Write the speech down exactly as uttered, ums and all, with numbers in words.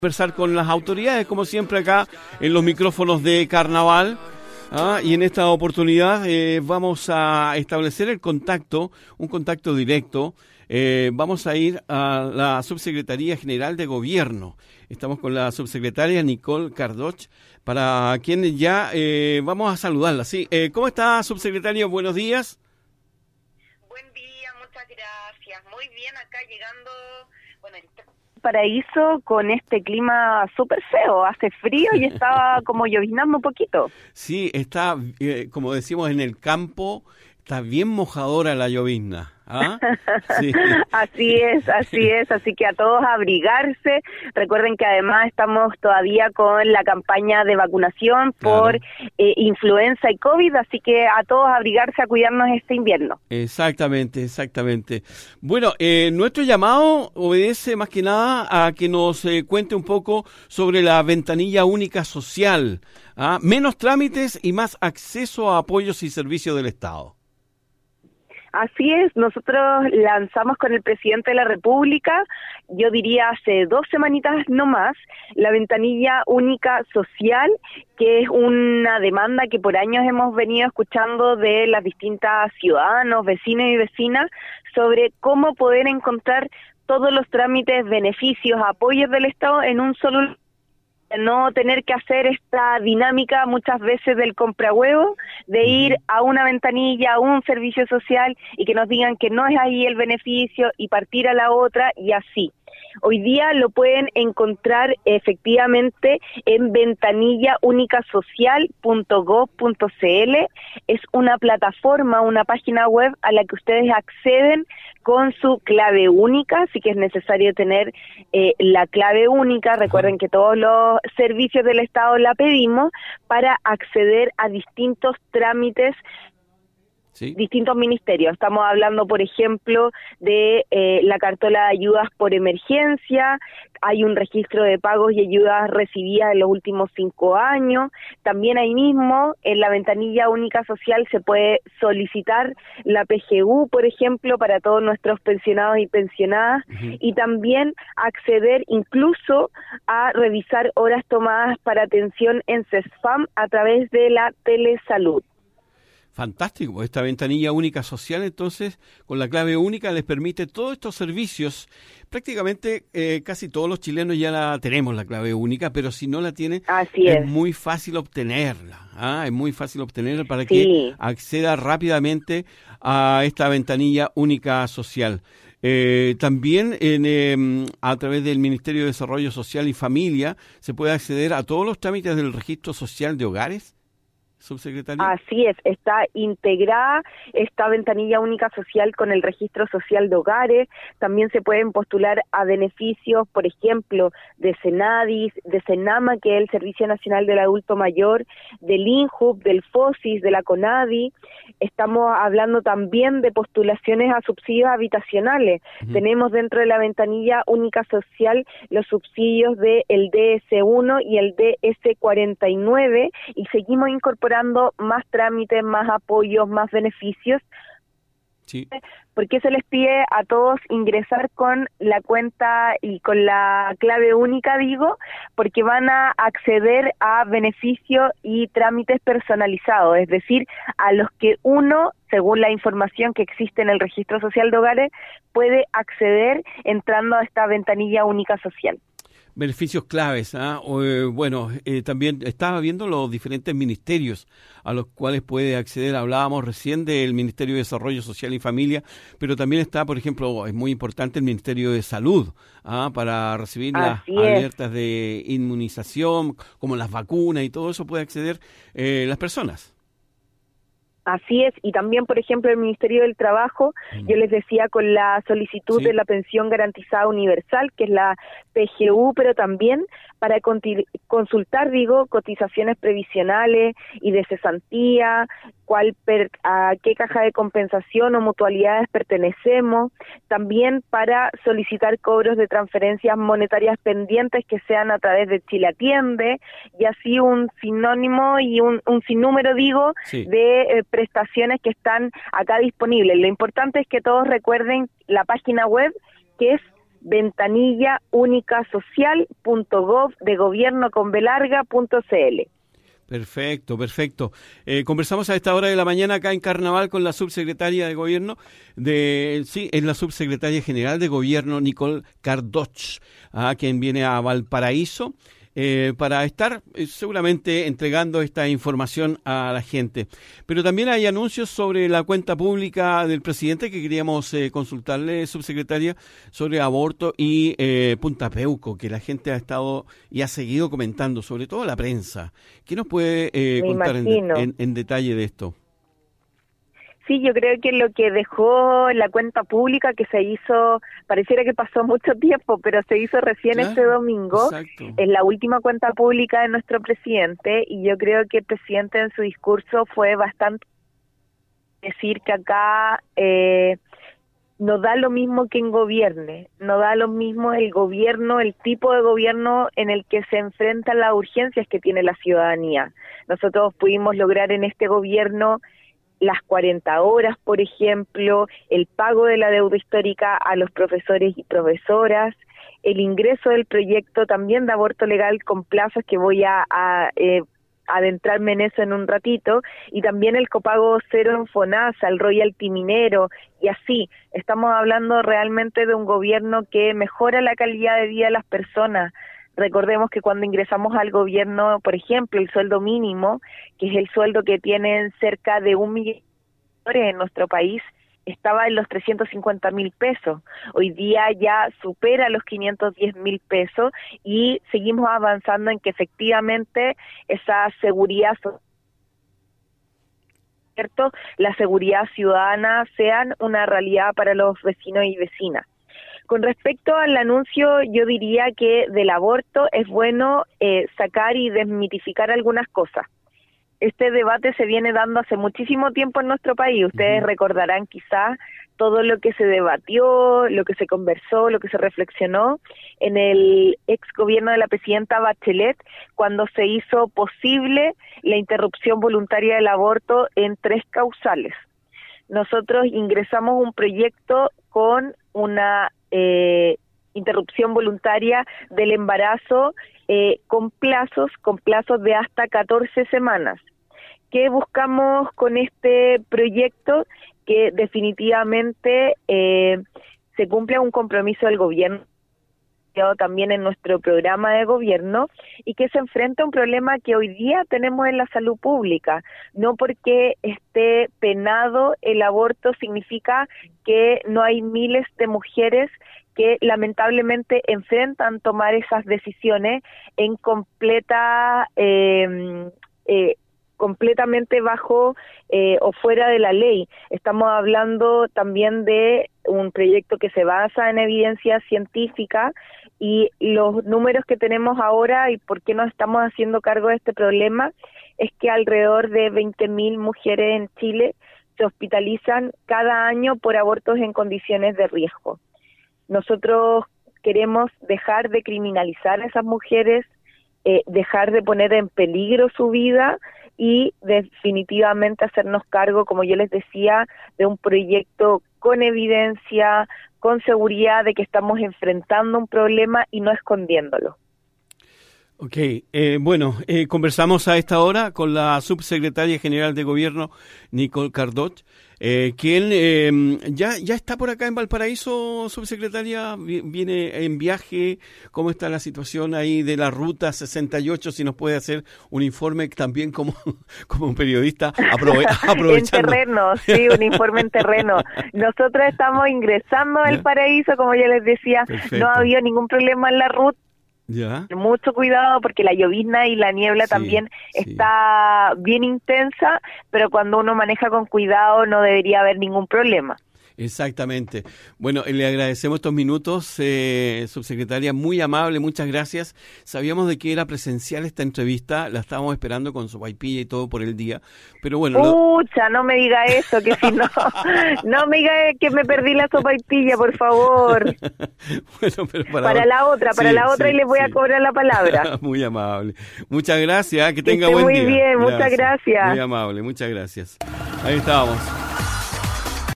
Conversar con las autoridades, como siempre acá en los micrófonos de Carnaval. ¿ah? Y en esta oportunidad eh, vamos a establecer el contacto, un contacto directo. Eh, vamos a ir a la Subsecretaría General de Gobierno. Estamos con la subsecretaria Nicole Cardoch, para quien ya eh, vamos a saludarla. Sí, eh, ¿cómo está, subsecretario? Buenos días. Buen día, muchas gracias. Muy bien, acá llegando, bueno, Paraíso con este clima súper feo, hace frío y estaba como lloviznando un poquito. Sí, está, eh, como decimos en el campo, está bien mojadora la llovizna. ¿Ah? Sí. Así es, así es, así que a todos abrigarse. Recuerden que además estamos todavía con la campaña de vacunación por claro. eh, influenza y COVID, así que a todos abrigarse a cuidarnos este invierno. Exactamente, exactamente. Bueno, eh, nuestro llamado obedece más que nada a que nos eh, cuente un poco sobre la ventanilla única social, ¿ah? Menos trámites y más acceso a apoyos y servicios del Estado. Así es, nosotros lanzamos con el presidente de la República, yo diría hace dos semanitas no más, la ventanilla única social, que es una demanda que por años hemos venido escuchando de las distintas ciudadanos, vecinos y vecinas, sobre cómo poder encontrar todos los trámites, beneficios, apoyos del Estado en un solo lugar. No tener que hacer esta dinámica muchas veces del comprahuevo, de ir a una ventanilla, a un servicio social y que nos digan que no es ahí el beneficio y partir a la otra y así. Hoy día lo pueden encontrar efectivamente en ventanilla única social punto gob punto cl. Es una plataforma, una página web a la que ustedes acceden con su clave única, así que es necesario tener eh, la clave única. Recuerden que todos los servicios del Estado la pedimos para acceder a distintos trámites. ¿Sí? Distintos ministerios. Estamos hablando, por ejemplo, de eh, la cartola de ayudas por emergencia, hay un registro de pagos y ayudas recibidas en los últimos cinco años. También ahí mismo, en la ventanilla única social, se puede solicitar la P G U, por ejemplo, para todos nuestros pensionados y pensionadas, uh-huh. y también acceder incluso a revisar horas tomadas para atención en CESFAM a través de la telesalud. Fantástico, esta ventanilla única social entonces con la clave única les permite todos estos servicios. Prácticamente eh, casi todos los chilenos ya la tenemos la clave única, pero si no la tienen Así es. es muy fácil obtenerla, ¿ah? Es muy fácil obtenerla para sí. que acceda rápidamente a esta ventanilla única social. Eh, también en, eh, a través del Ministerio de Desarrollo Social y Familia se puede acceder a todos los trámites del registro social de hogares. Subsecretaria. Así es, está integrada esta ventanilla única social con el registro social de hogares. También se pueden postular a beneficios, por ejemplo, de Senadis, de Senama, que es el Servicio Nacional del Adulto Mayor, del INJUB, del FOSIS, de la CONADI. Estamos hablando también de postulaciones a subsidios habitacionales. Uh-huh. Tenemos dentro de la ventanilla única social los subsidios del D S uno y el D S cuarenta y nueve y seguimos incorporando más trámites, más apoyos, más beneficios. Sí. Porque se les pide a todos ingresar con la cuenta y con la clave única, digo, porque van a acceder a beneficios y trámites personalizados, es decir, a los que uno, según la información que existe en el Registro Social de Hogares, puede acceder entrando a esta ventanilla única social. Beneficios claves, ¿ah? O, eh, bueno, eh, también estaba viendo los diferentes ministerios a los cuales puede acceder. Hablábamos recién del Ministerio de Desarrollo Social y Familia, pero también está, por ejemplo, es muy importante el Ministerio de Salud, ¿ah? Para recibir Así las es. alertas de inmunización, como las vacunas y todo eso puede acceder eh, las personas. Así es, y también, por ejemplo, el Ministerio del Trabajo, mm. yo les decía, con la solicitud sí. de la pensión garantizada universal, que es la P G U, pero también para consultar, digo, cotizaciones previsionales y de cesantía, cuál per, a qué caja de compensación o mutualidades pertenecemos, también para solicitar cobros de transferencias monetarias pendientes que sean a través de Chile Atiende, y así un sinónimo y un, un sinnúmero, digo, sí. de eh, prestaciones que están acá disponibles. Lo importante es que todos recuerden la página web, que es ventanilla única social punto gov de gobierno con b larga punto c l. Perfecto, perfecto. Eh, conversamos a esta hora de la mañana acá en Carnaval con la subsecretaria de Gobierno, de sí, es la subsecretaria general de Gobierno, Nicole Cardoch, a quien viene a Valparaíso eh, para estar eh, seguramente entregando esta información a la gente. Pero también hay anuncios sobre la cuenta pública del presidente que queríamos eh, consultarle, subsecretaria, sobre aborto y eh, Punta Peuco, que la gente ha estado y ha seguido comentando, sobre todo la prensa. ¿Qué nos puede eh, contar en, en, en detalle de esto? Sí, yo creo que lo que dejó la cuenta pública, que se hizo, pareciera que pasó mucho tiempo, pero se hizo recién claro, este domingo, exacto. Es la última cuenta pública de nuestro presidente, y yo creo que el presidente en su discurso fue bastante decir que acá eh, no da lo mismo que en gobierne, no da lo mismo el gobierno, el tipo de gobierno en el que se enfrentan las urgencias que tiene la ciudadanía. Nosotros pudimos lograr en este gobierno las cuarenta horas, por ejemplo, el pago de la deuda histórica a los profesores y profesoras, el ingreso del proyecto también de aborto legal con plazos, que voy a, a eh, adentrarme en eso en un ratito, y también el copago cero en FONASA, el royalty minero, y así. Estamos hablando realmente de un gobierno que mejora la calidad de vida de las personas. Recordemos que cuando ingresamos al gobierno, por ejemplo, el sueldo mínimo, que es el sueldo que tienen cerca de un millón de personas en nuestro país, estaba en los trescientos cincuenta mil pesos. Hoy día ya supera los quinientos diez mil pesos y seguimos avanzando en que efectivamente esa seguridad ¿cierto? La seguridad ciudadana sean una realidad para los vecinos y vecinas. Con respecto al anuncio, yo diría que del aborto es bueno eh, sacar y desmitificar algunas cosas. Este debate se viene dando hace muchísimo tiempo en nuestro país. Ustedes uh-huh. recordarán quizás todo lo que se debatió, lo que se conversó, lo que se reflexionó en el ex gobierno de la presidenta Bachelet, cuando se hizo posible la interrupción voluntaria del aborto en tres causales. Nosotros ingresamos un proyecto con una eh, interrupción voluntaria del embarazo eh, con plazos, con plazos de hasta catorce semanas. ¿Qué buscamos con este proyecto? Que definitivamente eh, se cumpla un compromiso del gobierno, también en nuestro programa de gobierno, y que se enfrenta a un problema que hoy día tenemos en la salud pública. No porque esté penado el aborto significa que no hay miles de mujeres que lamentablemente enfrentan tomar esas decisiones en completa eh, eh, completamente bajo eh, o fuera de la ley. Estamos hablando también de un proyecto que se basa en evidencia científica, y los números que tenemos ahora y por qué nos estamos haciendo cargo de este problema es que alrededor de veinte mil mujeres en Chile se hospitalizan cada año por abortos en condiciones de riesgo. Nosotros queremos dejar de criminalizar a esas mujeres, eh, dejar de poner en peligro su vida y definitivamente hacernos cargo, como yo les decía, de un proyecto con evidencia, con seguridad de que estamos enfrentando un problema y no escondiéndolo. Ok, eh, bueno, eh, conversamos a esta hora con la subsecretaria general de Gobierno, Nicole Cardoch, eh, quien eh, ya ya está por acá en Valparaíso, subsecretaria, viene en viaje. ¿Cómo está la situación ahí de la Ruta sesenta y ocho? Si nos puede hacer un informe también como, como un periodista, aprove aprovechando. En terreno, sí, un informe en terreno. Nosotros estamos ingresando al Valparaíso, como ya les decía. Perfecto. No ha habido ningún problema en la ruta. Ya. Mucho cuidado porque la llovizna y la niebla sí, también sí. está bien intensa, pero cuando uno maneja con cuidado no debería haber ningún problema. Exactamente. Bueno, le agradecemos estos minutos, eh, subsecretaria, muy amable, muchas gracias. Sabíamos de que era presencial esta entrevista, la estábamos esperando con sopaipilla y todo por el día, pero bueno. Pucha, lo... no me diga eso, que si no, no me diga que me perdí la sopaipilla, por favor. Bueno, pero para, para la otra, para sí, la otra sí, y les voy sí. a cobrar la palabra. Muy amable. Muchas gracias, que tenga que buen muy día. Muy bien, muchas gracias. Muy amable, muchas gracias. Ahí estábamos.